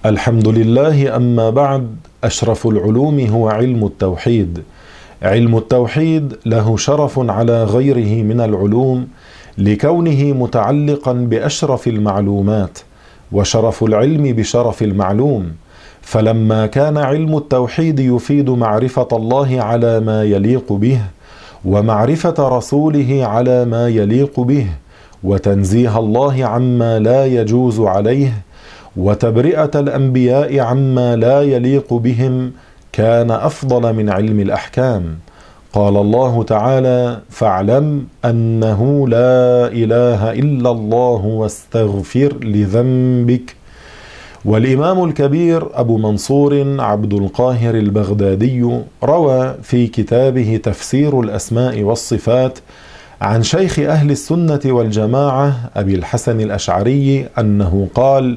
الحمد لله. أما بعد، أشرف العلوم هو علم التوحيد. علم التوحيد له شرف على غيره من العلوم لكونه متعلقا بأشرف المعلومات، وشرف العلم بشرف المعلوم. فلما كان علم التوحيد يفيد معرفة الله على ما يليق به، ومعرفة رسوله على ما يليق به، وتنزيه الله عما لا يجوز عليه، وتبرئة الأنبياء عما لا يليق بهم، كان أفضل من علم الأحكام. قال الله تعالى: فاعلم أنه لا إله إلا الله واستغفر لذنبك. والإمام الكبير أبو منصور عبد القاهر البغدادي روى في كتابه تفسير الأسماء والصفات عن شيخ أهل السنة والجماعة أبي الحسن الأشعري أنه قال: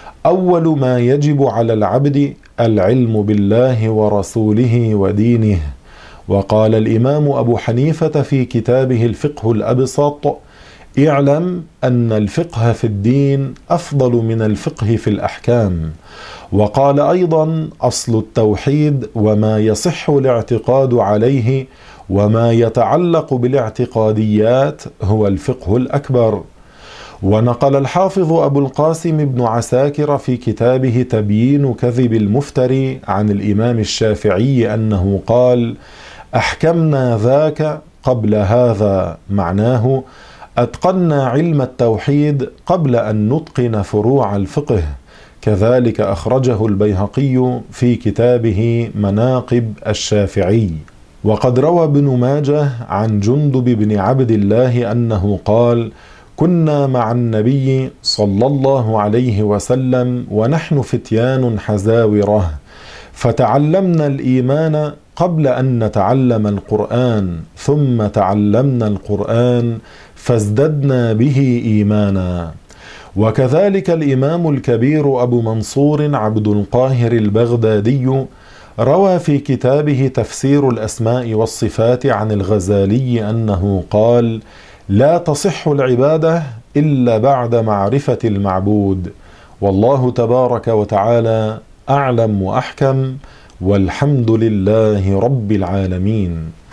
أول ما يجب على العبد العلم بالله ورسوله ودينه. وقال الإمام أبو حنيفة في كتابه الفقه الأبسط: اعلم أن الفقه في الدين أفضل من الفقه في الأحكام. وقال أيضا: أصل التوحيد وما يصح الاعتقاد عليه وما يتعلق بالاعتقاديات هو الفقه الأكبر. ونقل الحافظ أبو القاسم بن عساكر في كتابه تبيين كذب المفتري عن الإمام الشافعي أنه قال: أحكمنا ذاك قبل هذا، معناه أتقنا علم التوحيد قبل أن نتقن فروع الفقه. كذلك أخرجه البيهقي في كتابه مناقب الشافعي. وقد روى ابن ماجه عن جندب بن عبد الله أنه قال: كنا مع النبي صلى الله عليه وسلم ونحن فتيان حزاورة، فتعلمنا الإيمان قبل أن نتعلم القرآن، ثم تعلمنا القرآن فازددنا به إيمانا. وكذلك الإمام الكبير أبو منصور عبد القاهر البغدادي روى في كتابه تفسير الأسماء والصفات عن الغزالي أنه قال: لا تصح العبادة إلا بعد معرفة المعبود. والله تبارك وتعالى أعلم وأحكم، والحمد لله رب العالمين.